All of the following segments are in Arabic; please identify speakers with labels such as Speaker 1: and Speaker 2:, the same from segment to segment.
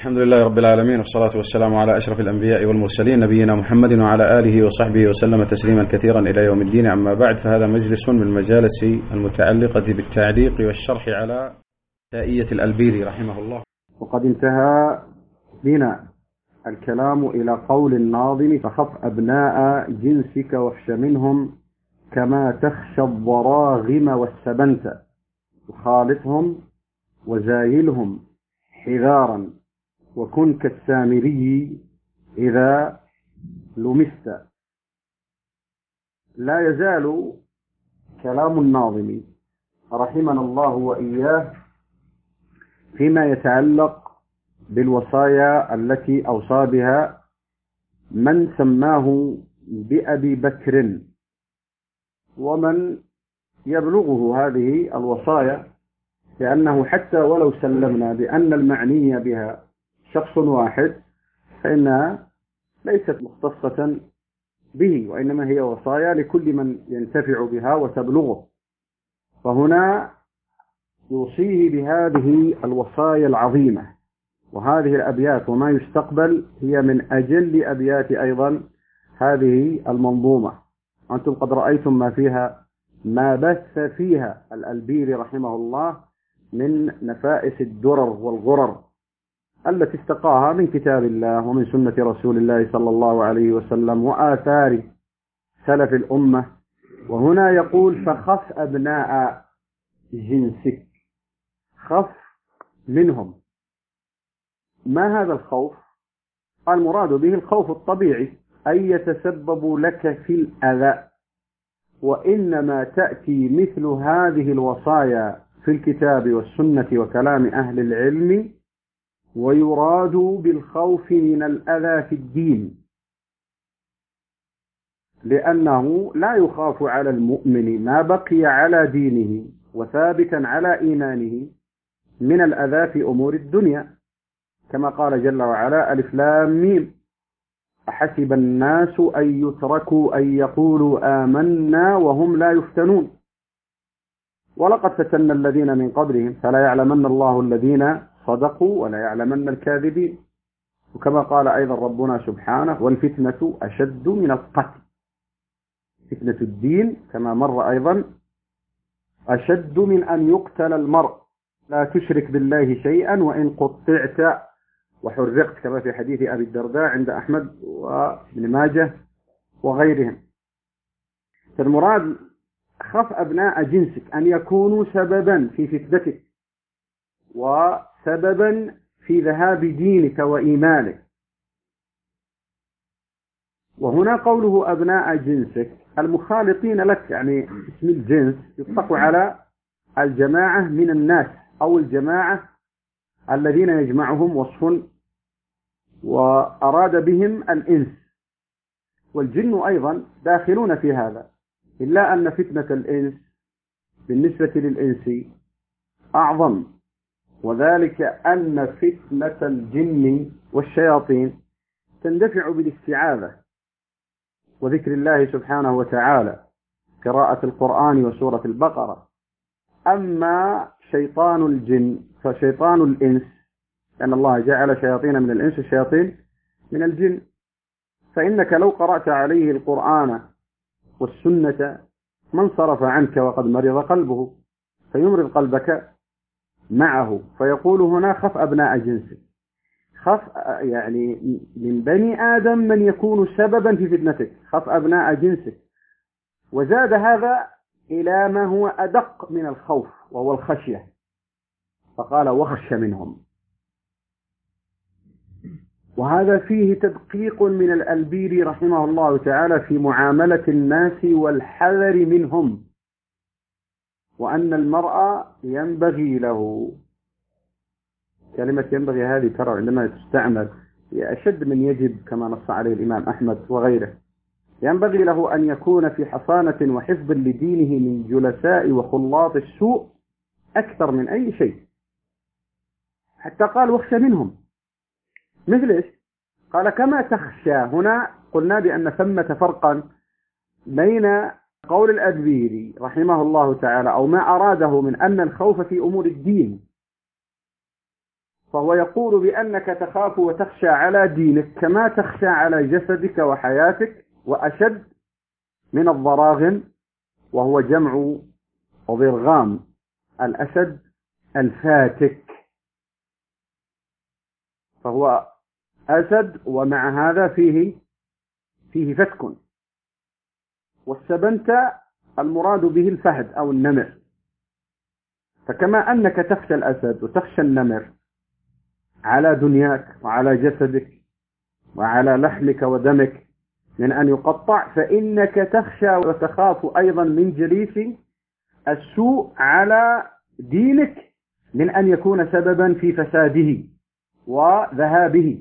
Speaker 1: الحمد لله رب العالمين، والصلاة والسلام على أشرف الأنبياء والمرسلين نبينا محمد وعلى آله وصحبه وسلم تسليما كثيرا إلى يوم الدين. أما بعد، فهذا مجلس من المجالس المتعلقة بالتعليق والشرح على تائية الألبيري رحمه الله. وقد انتهى بنا الكلام إلى قول الناظم: فخف أبناء جنسك واخش منهم كما تخشى الضراغم والسبنت، وخالطهم وزايلهم حذارا وكن كالسامري إذا لمست. لا يزال كلام الناظم رحمنا الله وإياه فيما يتعلق بالوصايا التي أوصى بها من سماه بأبي بكر، ومن يبلغه هذه الوصايا، لأنه حتى ولو سلمنا بأن المعني بها شخص واحد فإنها ليست مختصة به، وإنما هي وصايا لكل من ينتفع بها وتبلغه. فهنا يوصيه بهذه الوصايا العظيمة، وهذه الأبيات وما يستقبل هي من أجل أبيات أيضا هذه المنظومة. أنتم قد رأيتم ما بث فيها الألبيري رحمه الله من نفائس الدرر والغرر التي استقاها من كتاب الله ومن سنة رسول الله صلى الله عليه وسلم وآثار سلف الأمة. وهنا يقول: فخف أبناء جنسك، خف منهم. ما هذا الخوف؟ المراد به الخوف الطبيعي، أن يتسببوا لك في الأذى، وإنما تأتي مثل هذه الوصايا في الكتاب والسنة وكلام أهل العلم، ويراد بالخوف من الأذى في الدين، لأنه لا يخاف على المؤمن ما بقي على دينه وثابتا على إيمانه من الأذى في أمور الدنيا، كما قال جل وعلا: ألف لام ميم أحسب الناس أن يتركوا أن يقولوا آمنا وهم لا يفتنون ولقد فتنا الذين من قبلهم فلا يعلمن الله الذين صدقوا ولا يعلمن الكاذبين. وكما قال أيضا ربنا سبحانه: والفتنة أشد من القتل. فتنة الدين كما مر أيضا أشد من أن يقتل المرء، لا تشرك بالله شيئا وإن قطعت وحرقت، كما في حديث أبي الدرداء عند أحمد وابن ماجه وغيرهم. فالمراد خف أبناء جنسك، أن يكونوا سببا في فتنتك وسببا في ذهاب دينك وإيمانك. وهنا قوله أبناء جنسك المخالطين لك، يعني اسم الجنس يطلق على الجماعة من الناس أو الجماعة الذين يجمعهم وصف وأراد بهم الإنس، والجن أيضا داخلون في هذا، إلا أن فتنة الإنس بالنسبة للإنس أعظم، وذلك أن فتنة الجن والشياطين تندفع بالاستعاذة وذكر الله سبحانه وتعالى، قراءة القرآن وسورة البقرة. أما شيطان الجن فشيطان الإنس، لأن الله جعل شياطين من الإنس وشياطين من الجن، فإنك لو قرأت عليه القرآن والسنة ما انصرف عنك وقد مرض قلبه، فيمرض قلبك معه. فيقول هنا: خف أبناء جنسك، خف يعني من بني آدم من يكون سببا في فتنتك، خف أبناء جنسك. وزاد هذا إلى ما هو أدق من الخوف وهو الخشية، فقال: واخش منهم. وهذا فيه تدقيق من الألبيري رحمه الله تعالى في معاملة الناس والحذر منهم، وأن المرء ينبغي له، كلمة ينبغي هذه ترى عندما تستعمل أشد من يجب، كما نص عليه الإمام أحمد وغيره. ينبغي له أن يكون في حصانة وحفظ لدينه من جلساء وخلاط السوء أكثر من أي شيء، حتى قال: واخشى منهم. مثل إيش؟ قال: كما تخشى. هنا قلنا بأن ثمة فرقا بين قول الألبيري رحمه الله تعالى أو ما أراده من أن الخوف في أمور الدين، فهو يقول بأنك تخاف وتخشى على دينك كما تخشى على جسدك وحياتك، وأشد من الضراغم، وهو جمع ضرغام، الأسد الفاتك، فهو أسد ومع هذا فيه فتك. والسبنت المراد به الفهد أو النمر، فكما أنك تخشى الأسد وتخشى النمر على دنياك وعلى جسدك وعلى لحمك ودمك من أن يقطع، فإنك تخشى وتخاف أيضا من جليس السوء على دينك من أن يكون سببا في فساده وذهابه.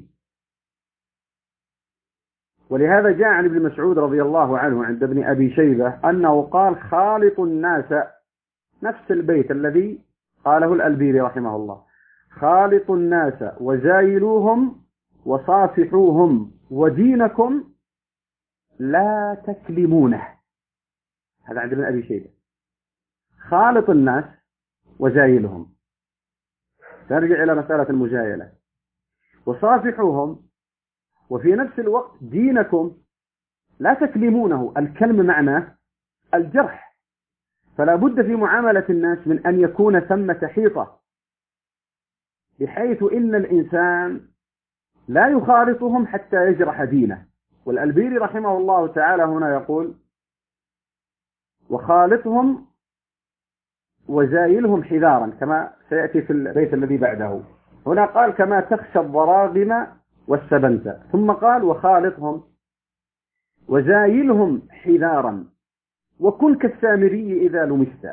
Speaker 1: ولهذا جاء عن ابن مسعود رضي الله عنه عند ابن أبي شيبة أنه قال: خالط الناس، نفس البيت الذي قاله الألبيري رحمه الله: خالط الناس وزايلوهم وصافحوهم ودينكم لا تكلمونه. هذا عند ابن أبي شيبة. خالط الناس وزايلهم، ترجع إلى مسألة المجايلة، وصافحوهم، وفي نفس الوقت دينكم لا تكلمونه. الكلم معناه الجرح، فلا بد في معاملة الناس من أن يكون ثمة حيطة، بحيث إن الإنسان لا يخالطهم حتى يجرح دينه. والألبيري رحمه الله تعالى هنا يقول: وخالطهم وزايلهم حذارا، كما سيأتي في البيت الذي بعده. هنا قال: كما تخشى الضراغم والسبنت، ثم قال: وخالطهم وزايلهم حذارا وكن كالسامري إذا لمست.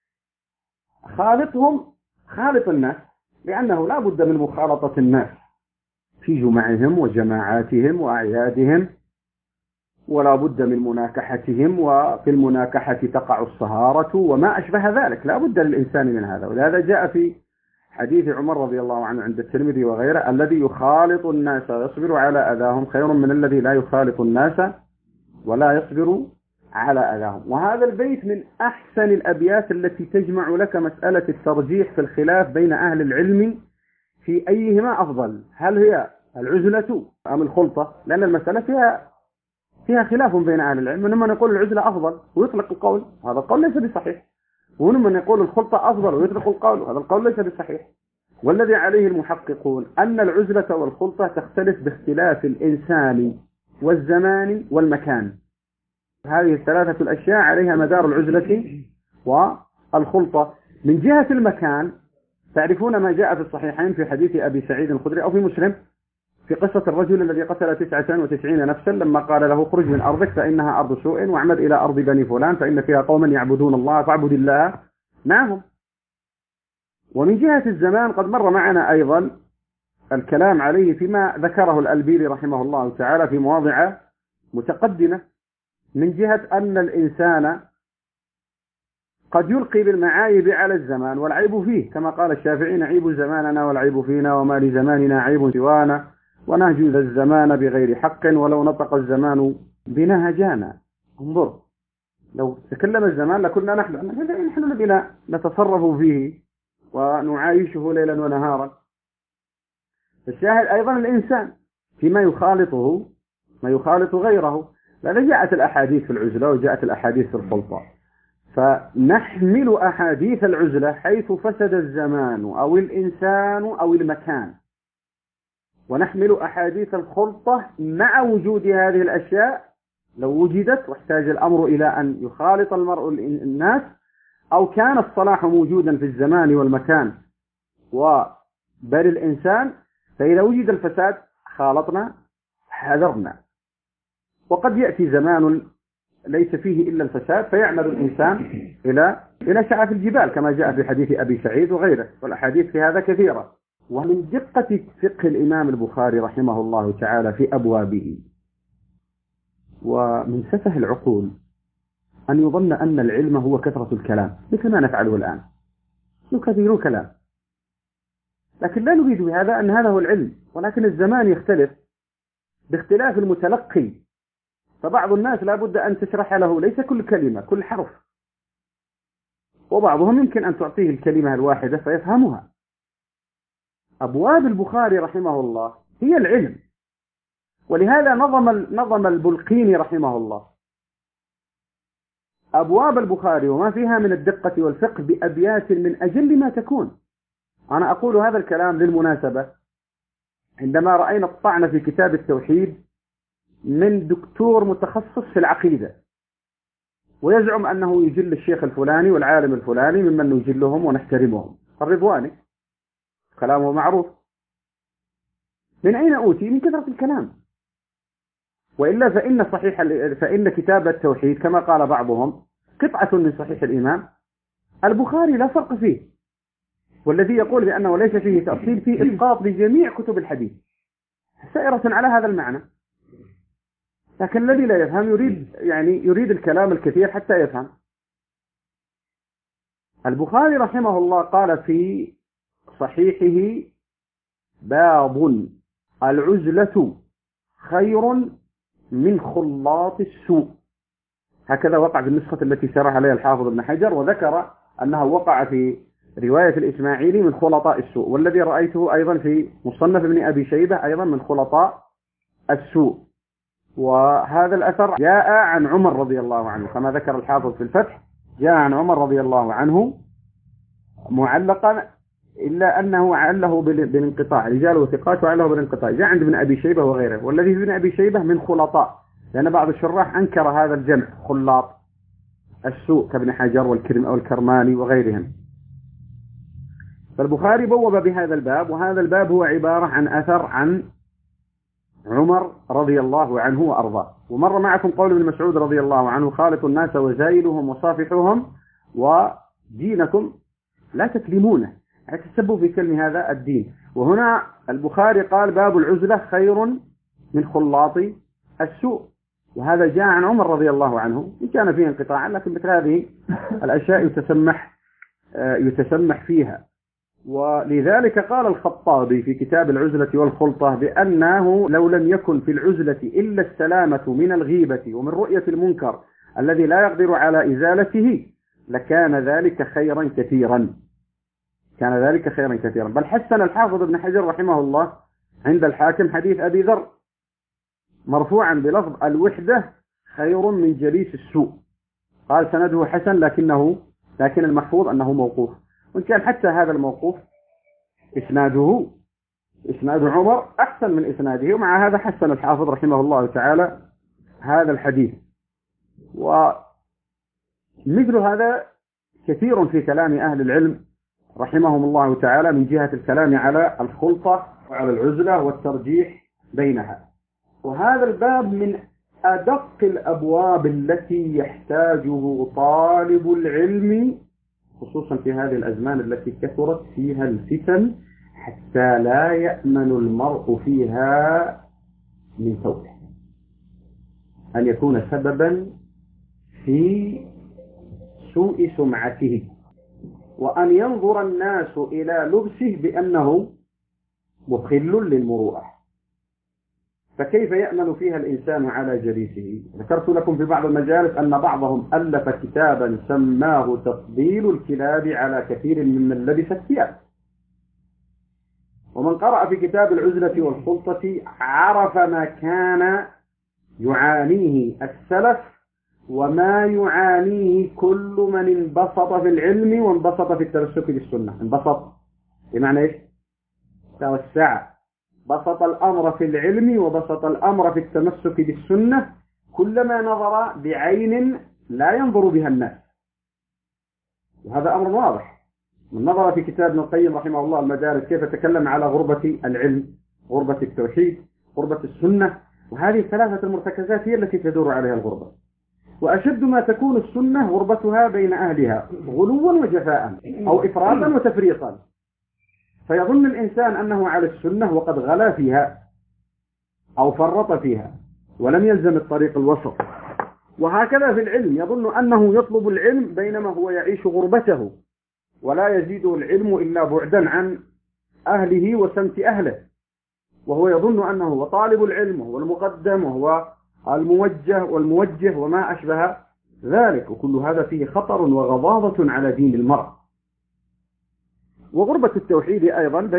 Speaker 1: خالطهم، خالط الناس، لأنه لا بد من مخالطة الناس في جمعهم وجماعاتهم وأعيادهم، ولا بد من مناكحتهم، وفي المناكحة تقع الصهارة وما أشبه ذلك، لا بد للإنسان من هذا. ولهذا جاء في حديث عمر رضي الله عنه عند الترمذي وغيره: الذي يخالط الناس ويصبر على أذاهم خير من الذي لا يخالط الناس ولا يصبر على أذاهم. وهذا البيت من أحسن الأبيات التي تجمع لك مسألة الترجيح في الخلاف بين أهل العلم في أيهما أفضل، هل هي العزلة أم الخلطة؟ لأن المسألة فيها خلاف بين أهل العلم، منهم من يقول العزلة أفضل ويطلق القول، هذا القول ليس بصحيح، ومنهم من يقول الخلطة أفضل ويطلق القول، هذا القول ليس بصحيح. والذي عليه المحققون أن العزلة والخلطة تختلف باختلاف الإنسان والزمان والمكان. هذه الثلاثة الأشياء عليها مدار العزلة والخلطة. من جهة المكان تعرفون ما جاء في الصحيحين في حديث أبي سعيد الخدري أو في مسلم في قصة الرجل الذي قتل 99 نفسا لما قال له: خرج من أرضك فإنها أرض سوء واعمد إلى أرض بني فلان فإن فيها قوما يعبدون الله فاعبد الله معهم. ومن جهة الزمان قد مر معنا أيضا الكلام عليه فيما ذكره الألبيري رحمه الله تعالى في مواضع متقدمة، من جهة أن الإنسان قد يلقي بالمعايب على الزمان والعيب فيه، كما قال الشافعي: نعيب زماننا والعيب فينا وما لزماننا عيب سوانا ونهجو ذا الزمان بغير حق ولو نطق الزمان بنا هجانا. انظر، لو تكلم الزمان لكنا نحن الذين نتصرف فيه ونعايشه ليلا ونهارا. الشاهد أيضا الإنسان فيما يخالطه ما يخالط غيره، لأن جاءت الأحاديث في العزلة وجاءت الأحاديث في الخلطة، فنحمل أحاديث العزلة حيث فسد الزمان أو الإنسان أو المكان، ونحمل أحاديث الخلطة مع وجود هذه الأشياء لو وجدت واحتاج الأمر إلى أن يخالط المرء الناس، أو كان الصلاح موجودا في الزمان والمكان وبل الإنسان، فإذا وجد الفساد خالطنا حذرنا. وقد يأتي زمان ليس فيه إلا الفساد فيعمل الإنسان إلى شعف الجبال كما جاء في حديث أبي سعيد وغيره، والأحاديث في هذا كثيرة. ومن دقة فقه الإمام البخاري رحمه الله تعالى في أبوابه ومن سفه العقول أن يظن أن العلم هو كثرة الكلام مثل ما نفعله الآن، نكثر كلام، لكن لا نريد بهذا أن هذا هو العلم، ولكن الزمان يختلف باختلاف المتلقي، فبعض الناس لا بد أن تشرح له ليس كل كلمة كل حرف، وبعضهم يمكن أن تعطيه الكلمة الواحدة فيفهمها، أبواب البخاري رحمه الله هي العلم، ولهذا نظم البلقيني رحمه الله أبواب البخاري وما فيها من الدقة والفقه بأبيات من أجل ما تكون. أنا أقول هذا الكلام للمناسبة عندما رأينا الطعن في كتاب التوحيد من دكتور متخصص في العقيدة ويزعم أنه يجل الشيخ الفلاني والعالم الفلاني ممن نجلهم ونحترمهم، الرضواني، كلامه معروف. من أين أوتي؟ من كثرة الكلام. وإلا فإن كتاب التوحيد كما قال بعضهم قطعة من صحيح الإمام. البخاري لا فرق فيه، والذي يقول بأنه ليس فيه تأصيل فيه إسقاط لجميع كتب الحديث سائرة على هذا المعنى. لكن الذي لا يفهم يريد الكلام الكثير حتى يفهم. البخاري رحمه الله قال في صحيحه: باب العزلة خير من خلاط السوء. هكذا وقع في النسخة التي شرح عليها الحافظ ابن حجر، وذكر أنه وقع في رواية الإسماعيلي من خلطاء السوء، والذي رأيته أيضا في مصنف ابن أبي شيبة أيضا من خلطاء السوء. وهذا الأثر جاء عن عمر رضي الله عنه كما ذكر الحافظ في الفتح، جاء عن عمر رضي الله عنه معلقا، إلا أنه عله بالانقطاع، رجاله وثقات وعله بالانقطاع. جاء عند ابن أبي شيبة وغيره، والذي في ابن أبي شيبة من خلطاء، لأن بعض الشراح أنكر هذا الجمع خلاط السوء كابن حجر والكرماني وغيرهم. فالبخاري بوب بهذا الباب، وهذا الباب هو عبارة عن أثر عن عمر رضي الله عنه وأرضاه. ومر معكم قول ابن مسعود رضي الله عنه: خالطوا الناس وزايلهم وصافحوهم ودينكم لا تكلمونه، يعني تسبوا في كلمة هذا الدين. وهنا البخاري قال: باب العزلة خير من خلاط السوء، وهذا جاء عن عمر رضي الله عنه، إن كان فيه انقطاع، لكن مثل هذه الأشياء يتسمح فيها. ولذلك قال الخطابي في كتاب العزلة والخلطة بأنه لو لم يكن في العزلة إلا السلامة من الغيبة ومن رؤية المنكر الذي لا يقدر على إزالته لكان ذلك خيرا كثيرا. كان ذلك خيرا كثيرا. بل حسن الحافظ ابن حجر رحمه الله عند الحاكم حديث أبي ذر مرفوعا بلفظ: الوحدة خير من جليس السوء. قال سنده حسن، لكن المحفوظ أنه موقوف، وإن كان حتى هذا الموقوف إسناد عمر أحسن من إسناده، ومع هذا حسن الحافظ رحمه الله تعالى هذا الحديث. ومثل هذا كثير في كلام أهل العلم رحمهم الله تعالى من جهة الكلام على الخلطة وعلى العزلة والترجيح بينها. وهذا الباب من أدق الأبواب التي يحتاجه طالب العلم، خصوصا في هذه الأزمان التي كثرت فيها الفتن، حتى لا يأمن المرء فيها من فوته أن يكون سببا في سوء سمعته، وأن ينظر الناس إلى لبسه بأنه مخل للمروءة. فكيف يأمن فيها الإنسان على جليسه؟ ذكرت لكم في بعض المجالس أن بعضهم ألف كتابا سماه تفضيل الكلاب على كثير ممن لبس الثياب. ومن قرأ في كتاب العزلة والخلطة عرف ما كان يعانيه السلف وما يعانيه كل من انبسط في العلم وانبسط في التمسك بالسنة. انبسط بمعنى ايش؟ توسع، بسط الأمر في العلم وبسط الأمر في التمسك بالسنة، كلما نظر بعين لا ينظر بها الناس. وهذا أمر واضح. من نظر في كتاب ابن القيم رحمه الله المدارس كيف تكلم على غربة العلم، غربة التوحيد، غربة السنة، وهذه الثلاثة المرتكزات هي التي تدور عليها الغربة. وأشد ما تكون السنة غربتها بين أهلها غلوا وجفاء أو إفراطا وتفريطا، فيظن الإنسان أنه على السنة وقد غلا فيها أو فرط فيها ولم يلزم الطريق الوسط. وهكذا في العلم، يظن أنه يطلب العلم بينما هو يعيش غربته، ولا يزيده العلم إلا بعدا عن أهله وسمت أهله، وهو يظن أنه هو طالب العلم وهو المقدم وهو الموجه وما أشبه ذلك. وكل هذا فيه خطر وغضاضة على دين المرء. وغربة التوحيد أيضا بين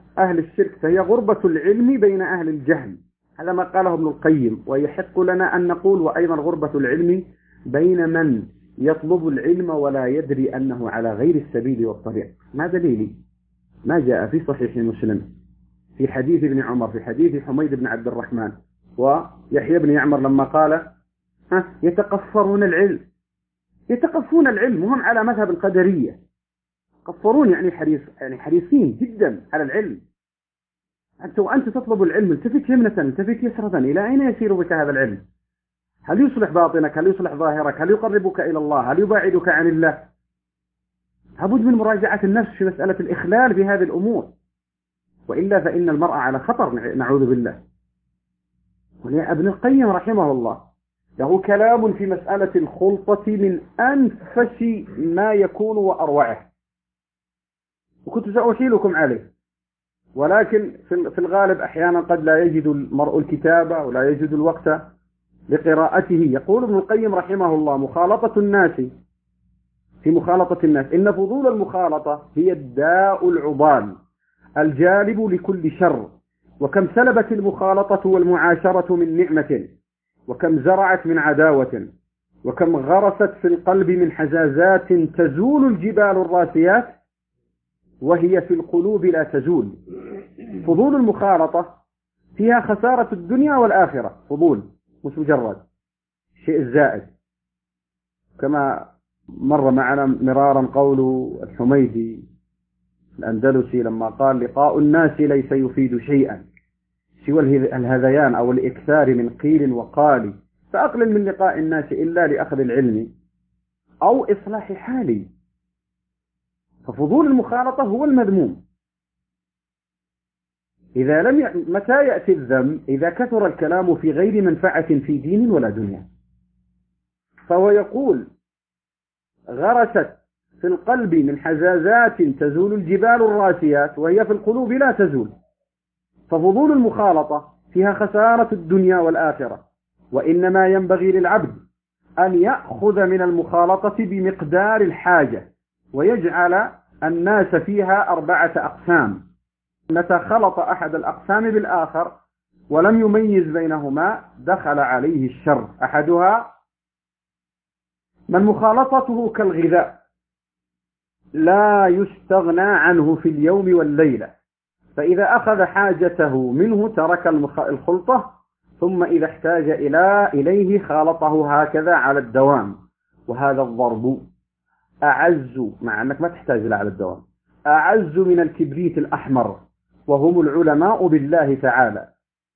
Speaker 1: أهل الشرك فهي غربة العلم بين أهل الجهل. هذا ما قاله ابن القيم. ويحق لنا أن نقول وأيضا غربة العلم بين من يطلب العلم ولا يدري أنه على غير السبيل والطريق. ما دليلي؟ ما جاء في صحيح مسلم في حديث ابن عمر في حديث حميد بن عبد الرحمن ويحيى بن يعمر لما قال يتقفرون العلم، يتقفون العلم وهم على مذهب القدرية. قفرون يعني حريصين جدا على العلم. وأنت تطلب العلم التفت يمنة التفت يسرة، إلى أين يسير بك هذا العلم؟ هل يصلح باطنك؟ هل يصلح ظاهرك؟ هل يقربك إلى الله؟ هل يباعدك عن الله؟ لابد من مراجعة النفس في مسألة الإخلال في هذه الأمور، وإلا فإن المرء على خطر نعوذ بالله. ابن القيم رحمه الله له كلام في مسألة الخلطة من أنفس ما يكون وأروعه، وكنت سأحيلكم عليه، ولكن في الغالب أحيانا قد لا يجد المرء الكتابة ولا يجد الوقت لقراءته. يقول ابن القيم رحمه الله: مخالطة الناس في مخالطة الناس إن فضول المخالطة هي الداء العضال الجالب لكل شر، وكم سلبت المخالطة والمعاشرة من نعمة، وكم زرعت من عداوة، وكم غرست في القلب من حزازات تزول الجبال الراسيات وهي في القلوب لا تزول. فضول المخالطة فيها خسارة الدنيا والآخرة، فضول مش مجرد شيء زائد، كما مر معنا مرارا قول الحميدي الأندلسي لما قال: لقاء الناس ليس يفيد شيئا سوى الهذيان أو الإكثار من قيل وقال، فأقلل من لقاء الناس إلا لأخذ العلم أو إصلاح حالي. ففضول المخالطة هو المذموم. متى يأتي الذم؟ إذا كثر الكلام في غير منفعة في دين ولا دنيا. فهو يقول: غرست في القلب من حزازات تزول الجبال الراسيات وهي في القلوب لا تزول. ففضول المخالطة فيها خسارة الدنيا والآخرة، وإنما ينبغي للعبد أن يأخذ من المخالطة بمقدار الحاجة، ويجعل الناس فيها 4 أقسام. متى خلط أحد الأقسام بالآخر ولم يميز بينهما دخل عليه الشر. أحدها من مخالطته كالغذاء لا يستغنى عنه في اليوم والليلة، فإذا أخذ حاجته منه ترك الخلطة، ثم إذا احتاج إليه خالطه هكذا على الدوام. وهذا الضرب أعز، مع أنك ما تحتاج له على الدوام، أعز من الكبريت الأحمر، وهم العلماء بالله تعالى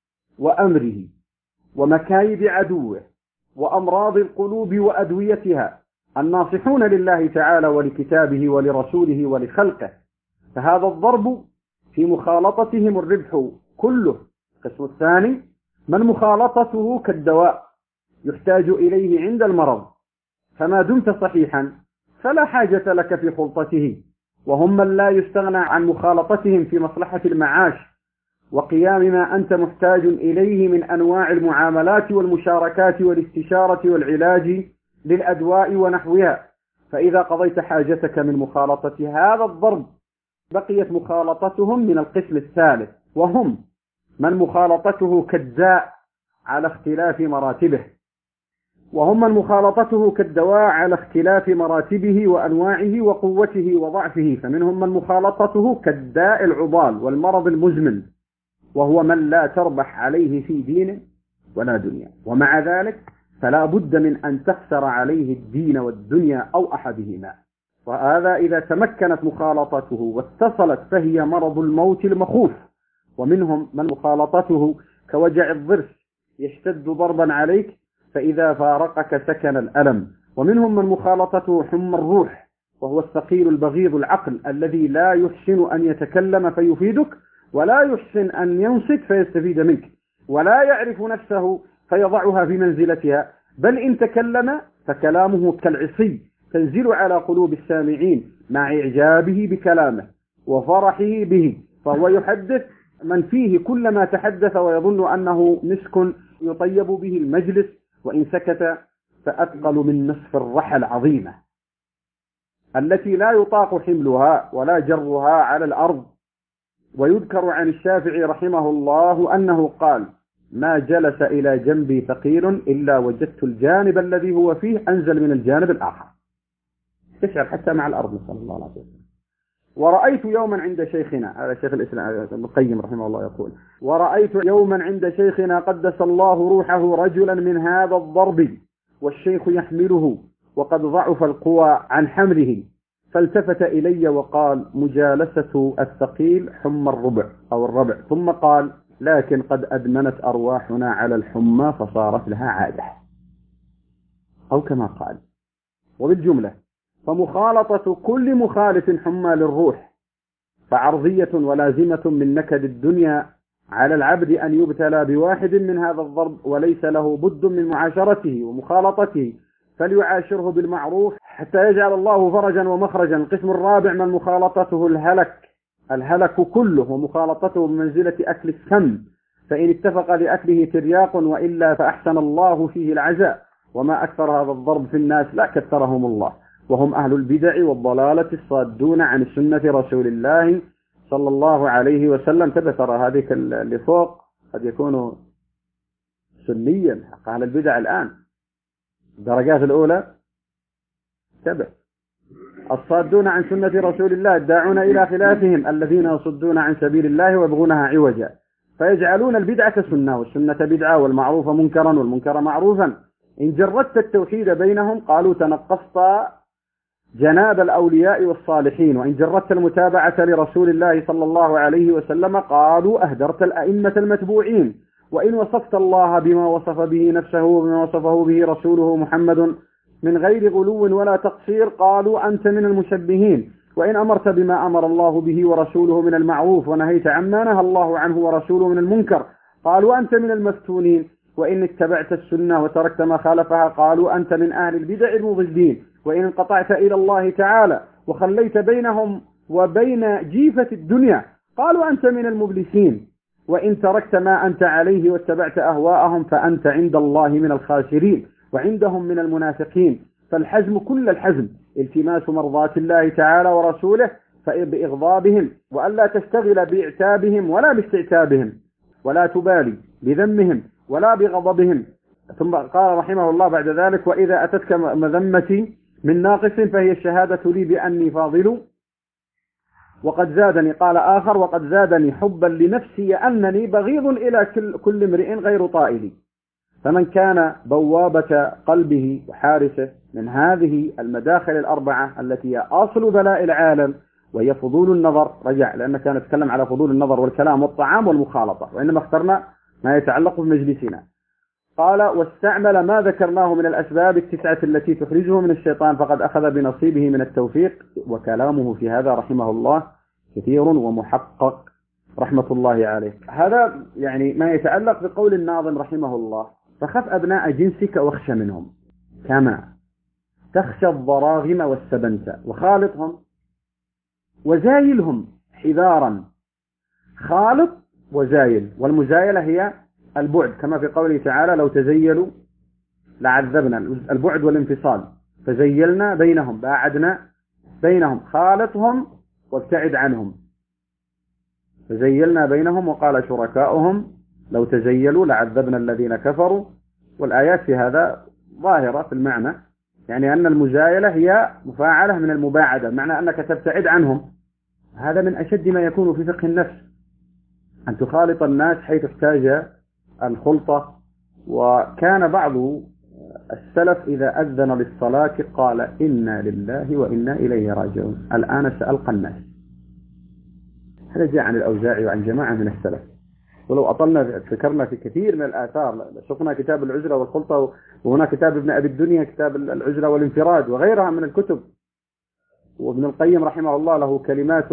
Speaker 1: وأمره ومكايد عدوه وأمراض القلوب وأدويتها، الناصحون لله تعالى ولكتابه ولرسوله ولخلقه. فهذا الضرب في مخالطتهم الربح كله. القسم الثاني من مخالطته كالدواء يحتاج إليه عند المرض، فما دمت صحيحا فلا حاجة لك في خلطته. وهم من لا يستغنى عن مخالطتهم في مصلحة المعاش وقيام ما أنت محتاج إليه من أنواع المعاملات والمشاركات والاستشارة والعلاج للأدواء ونحوها. فإذا قضيت حاجتك من مخالطة هذا الضرب بقيت مخالطتهم من القسم الثالث، وهم من مخالطته كالداء على اختلاف مراتبه، وهم من مخالطته كالدواء على اختلاف مراتبه وأنواعه وقوته وضعفه. فمنهم من مخالطته كالداء العضال والمرض المزمن، وهو من لا تربح عليه في دينه ولا دنيا، ومع ذلك فلا بد من أن تخسر عليه الدين والدنيا أو أحدهما. وهذا إذا تمكنت مخالطته واتصلت فهي مرض الموت المخوف. ومنهم من مخالطته كوجع الضرس يشتد ضربا عليك، فإذا فارقك سكن الألم. ومنهم من مخالطته حمى الروح، وهو الثقيل البغيض العقل الذي لا يحسن أن يتكلم فيفيدك، ولا يحسن أن ينصت فيستفيد منك، ولا يعرف نفسه فيضعها في منزلتها، بل إن تكلم فكلامه كالعصي تنزل على قلوب السامعين مع إعجابه بكلامه وفرحه به، فهو يحدث من فيه كلما تحدث ويظن أنه مسك يطيب به المجلس، وإن سكت فأثقل من نصف الرحى العظيمة التي لا يطاق حملها ولا جرها على الأرض. ويذكر عن الشافعي رحمه الله أنه قال: ما جلس إلى جنبي فقير إلا وجدت الجانب الذي هو فيه أنزل من الجانب الآخر. تشعر حتى مع الأرض، نسأل الله العافية. ورأيت يوما عند شيخنا، هذا شيخ الإسلام ابن القيم رحمه الله يقول: ورأيت يوما عند شيخنا قدس الله روحه رجلا من هذا الضرب والشيخ يحمله وقد ضعف القوى عن حمله، فالتفت إلي وقال: مجالسة الثقيل حمى الربع أو الربع، ثم قال: لكن قد أدمنت أرواحنا على الحمى فصارت لها عادة، أو كما قال. وبالجملة فمخالطة كل مخالف حمى للروح فعرضية ولازمة من نكد الدنيا على العبد أن يبتلى بواحد من هذا الضرب، وليس له بد من معاشرته ومخالطته، فليعاشره بالمعروف حتى يجعل الله فرجا ومخرجا. القسم الرابع: من مخالطته الهلك كله، ومخالطته بمنزلة أكل السم، فإن اتفق لأكله ترياق وإلا فأحسن الله فيه العزاء. وما أكثر هذا الضرب في الناس، لا كثرهم الله، وهم أهل البدع والضلالة الصادون عن سنة رسول الله صلى الله عليه وسلم. ترى هذيك اللي فوق قد يكونوا سنيا حق أهل البدع الآن، الدرجات الأولى تبع الصادون عن سنة رسول الله الداعون إلى خلافهم الذين يصدون عن سبيل الله ويبغونها عوجا، فيجعلون البدعة سنة والسنة بدعة والمعروف منكرا والمنكر معروفا. إن جردت التوحيد بينهم قالوا تنقصت جناب الأولياء والصالحين، وإن جردت المتابعة لرسول الله صلى الله عليه وسلم قالوا أهدرت الأئمة المتبوعين، وإن وصفت الله بما وصف به نفسه وبما وصفه به رسوله محمد من غير غلو ولا تقصير قالوا أنت من المشبهين، وإن أمرت بما أمر الله به ورسوله من المعروف ونهيت عما نهى الله عنه ورسوله من المنكر قالوا أنت من المفتونين، وإن اتبعت السنة وتركت ما خالفها قالوا أنت من أهل البدع المضلين، وإن انقطعت إلى الله تعالى وخليت بينهم وبين جيفة الدنيا قالوا أنت من المبلسين، وإن تركت ما أنت عليه واتبعت أهواءهم فأنت عند الله من الخاسرين وعندهم من المنافقين. فالحزم كل الحزم التماس مرضات الله تعالى ورسوله بإغضابهم، وألا تشتغل بإعتابهم ولا باستعتابهم، ولا تبالي بذمهم ولا بغضبهم. ثم قال رحمه الله بعد ذلك: وإذا أتتك مذمتي من ناقص فهي الشهادة لي بأني فاضل، وقد زادني، قال آخر: وقد زادني حبا لنفسي أنني بغيض إلى كل امرئ غير طائلي. فمن كان بوابة قلبه وحارسه من هذه المداخل الأربعة التي هي أصل بلاء العالم وهي فضول النظر، رجع لأن كان نتكلم على فضول النظر والكلام والطعام والمخالطة، وإنما اخترنا ما يتعلق بمجلسنا. قال: واستعمل ما ذكرناه من الأسباب التسعة التي تخرجه من الشيطان فقد أخذ بنصيبه من التوفيق. وكلامه في هذا رحمه الله كثير ومحقق رحمة الله عليه. هذا يعني ما يتعلق بقول الناظم رحمه الله: فخف أبناء جنسك واخشى منهم كما تخشى الضراغم والسبنت، وخالطهم وزايلهم حذارا. خالط وزايل، والمزايلة هي البعد، كما في قوله تعالى: لو تزيلوا لعذبنا، البعد والانفصال، فزيلنا بينهم باعدنا بينهم. خالطهم وابتعد عنهم، فزيلنا بينهم. وقال شركاؤهم لو تزيلوا لعذبنا الذين كفروا. والآيات في هذا ظاهرة في المعنى، يعني أن المزايلة هي مفاعلة من المباعدة، معنى أنك تبتعد عنهم. هذا من أشد ما يكون في فقه النفس، أن تخالط الناس حيث احتاج الخلطة. وكان بعض السلف إذا أذن للصلاة قال: إنا لله وإنا إليه راجعون، الآن سألقى الناس. هذا جاء عن الأوزاعي وعن جماعة من السلف. ولو أطلنا ذكرنا في كثير من الآثار، سقنا كتاب العزلة والخلطة، وهنا كتاب ابن أبي الدنيا كتاب العزلة والانفراد، وغيرها من الكتب. وابن القيم رحمه الله له كلمات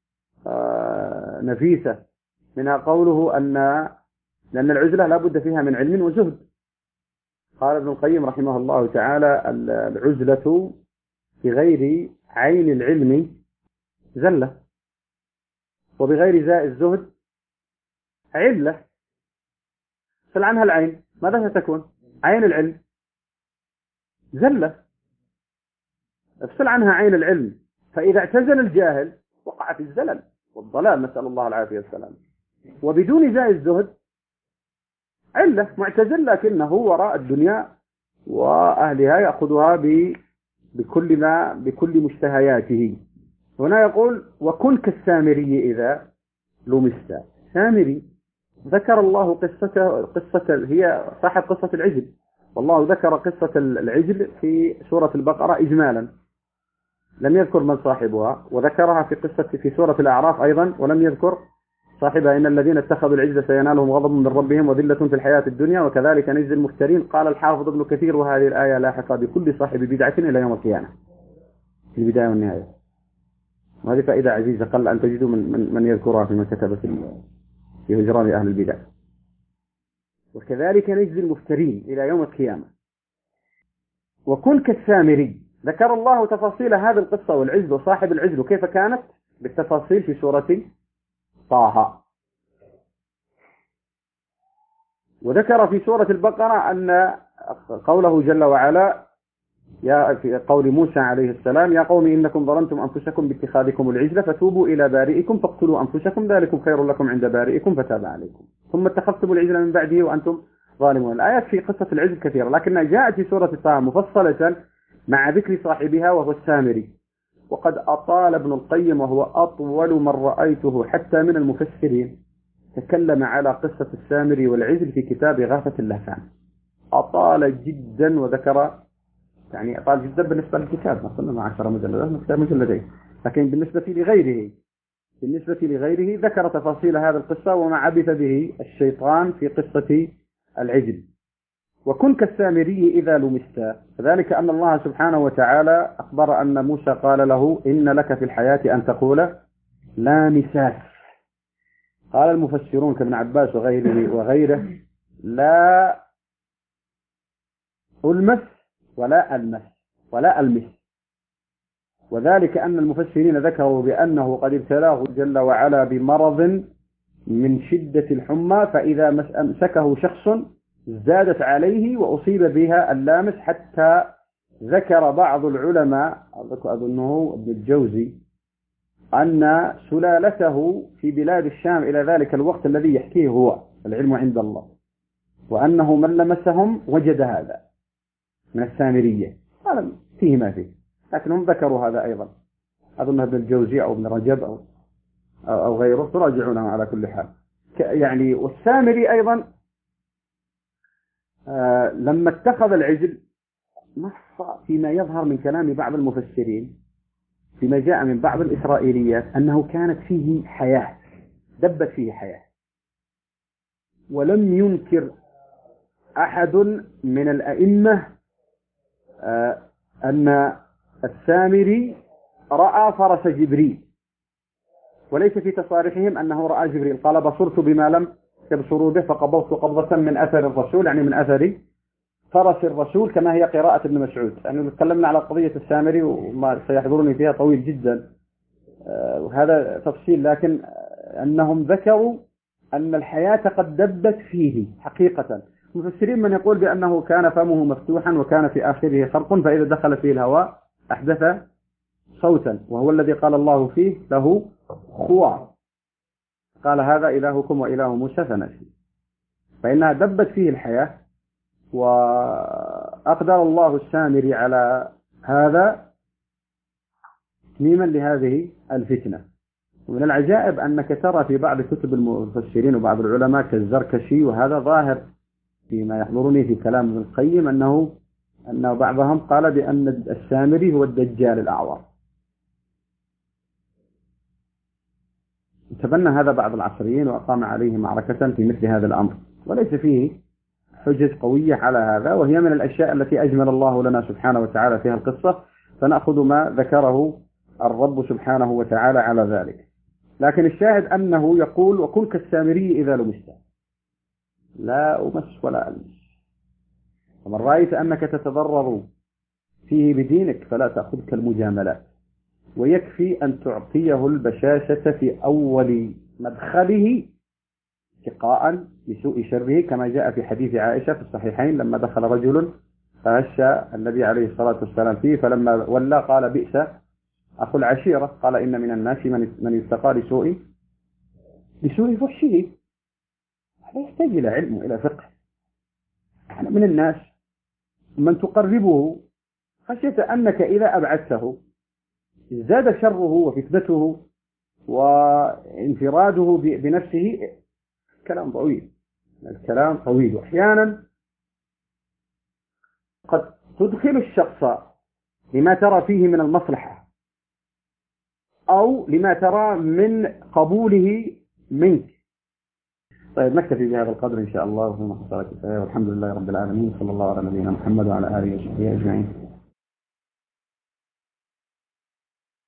Speaker 1: نفيسة، منها قوله لأن العزلة لا بد فيها من علم وزهد. قال ابن القيم رحمه الله تعالى: العزلة بغير عين العلم زلة، وبغير زاء الزهد علة. فل عنها العين ماذا ستكون؟ عين العلم زلة. افصل عنها عين العلم، فإذا اعتزل الجاهل وقع في الزلل. والضلال، نسأل الله العافية والسلام. وبدون زائد الزهد علة معتزل، لكنه وراء الدنيا وأهلها يأخذها بكل مشتهياته. هنا يقول وكن كالسامري إذا لمست. سامري ذكر الله قصة هي صاحب قصة العجل، والله ذكر قصة العجل في سورة البقرة إجمالا، لم يذكر من صاحبها، وذكرها في سورة الأعراف أيضا ولم يذكر صاحبها. إن الذين اتخذوا العجل سينالهم غضب من ربهم وذلة في الحياة الدنيا وكذلك نجزي المفترين. قال الحافظ ابن كثير وهذه الآية لاحقة بكل صاحب بدعة إلى يوم القيامة، في البداية والنهاية. وهذه فائدة عزيزة قل أن تجدوا من يذكرها فيما كتب في هجران أهل البدع. وكذلك نجزي المفترين إلى يوم القيامة. وكن كالسامري، ذكر الله تفاصيل هذه القصة والعجل وصاحب العجل وكيف كانت بالتفاصيل في سورة طه. وذكر في سورة البقرة أن قوله جل وعلا في قول موسى عليه السلام: يا قوم إنكم ظلمتم أنفسكم باتخاذكم العجل فتوبوا إلى بارئكم فاقتلوا أنفسكم ذلكم خير لكم عند بارئكم فتاب عليكم ثم اتخذتم العجل من بعده وأنتم ظالمون. الآيات في قصة العجل كثيرة، لكنها جاءت في سورة طه مفصلة مع ذكر صاحبها وهو السامري. وقد أطال ابن القيم، وهو أطول من رأيته حتى من المفسرين، تكلم على قصة السامري والعجل في كتاب إغاثة اللهفان. أطال جدا وذكر، يعني أطال جدا بالنسبة للكتاب، ما مع 10 مجلدات، كتاب مجلدين، لكن بالنسبة لغيره ذكر تفاصيل هذا القصة وما عبث به الشيطان في قصة العجل. وكن كالسامري إذا لمست، فذلك أن الله سبحانه وتعالى أخبر أن موسى قال له: إن لك في الحياة أن تقول لا مساس. قال المفسرون كابن عباس وغيره لا ألمس ولا ألمس. وذلك أن المفسرين ذكروا بأنه قد ابتلاه جل وعلا بمرض من شدة الحمى، فإذا أمسكه شخص زادت عليه وأصيب بها اللامس، حتى ذكر بعض العلماء أظنه ابن الجوزي أن سلالته في بلاد الشام إلى ذلك الوقت الذي يحكيه هو العلم عند الله، وأنه من لمسهم وجد هذا من السامرية. هذا فيه ما فيه، لكنهم ذكروا هذا أيضا، أظن ابن الجوزي أو ابن رجب أو غيره، تراجعونه على كل حال. يعني والسامري أيضا لما اتخذ العجل، نص فيما يظهر من كلام بعض المفسرين فيما جاء من بعض الإسرائيليات أنه كانت فيه حياة، دبت فيه حياة. ولم ينكر أحد من الأئمة أن السامري رأى فرس جبريل، وليس في تصاريحهم أنه رأى جبريل. قال: بصرت بما لم يبصروا به فقبضت قبضة من أثر الرسول، يعني من أثر فرس الرسول، كما هي قراءة ابن مسعود. يعني تكلمنا على قضية السامري وما سيحضرني فيها طويل جدا، وهذا تفصيل، لكن أنهم ذكروا أن الحياة قد دبت فيه حقيقة. مفسرين من يقول بأنه كان فمه مفتوحا وكان في آخره خرق، فإذا دخل فيه الهواء أحدث صوتا، وهو الذي قال الله فيه له خوار، قال: هذا إلهكم وإله موسى فنسي. فإنها دبت فيه الحياة، وأقدر الله السامري على هذا تميما لهذه الفتنة. ومن العجائب أنك ترى في بعض كتب المفسرين وبعض العلماء كالزركشي، وهذا ظاهر فيما يحضرني في كلام ابن القيم، أنه بعضهم قال بأن السامري هو الدجال الأعور. تبنى هذا بعض العصريين وأقام عليه معركة في مثل هذا الأمر، وليس فيه حجج قوية على هذا، وهي من الأشياء التي أجمل الله لنا سبحانه وتعالى فيها القصة، فنأخذ ما ذكره الرب سبحانه وتعالى على ذلك. لكن الشاهد أنه يقول: وكن كالسامري إذا لمست، لا أمس ولا ألمس. ومن رأيت أنك تتضرر فيه بدينك فلا تأخذك المجاملات، ويكفي أن تعطيه البشاشة في أول مدخله اتقاء لسوء شره، كما جاء في حديث عائشة في الصحيحين لما دخل رجل فغش النبي عليه الصلاة والسلام فيه، فلما ولى قال: بئس أخو العشيرة، قال إن من الناس من يستقى لسوء فحشه. هذا يحتاج إلى علم وإلى فقه. يعني من الناس من تقربه خشية أنك إذا أبعدته ازداد شره وفتنته وانفراده بنفسه. الكلام طويل، وأحيانا قد تدخل الشخص لما ترى فيه من المصلحة أو لما ترى من قبوله منك. طيب نكتفي بهذا القدر إن شاء الله، والحمد لله رب العالمين، صلى الله على نبينا محمد وعلى آله وصحبه أجمعين.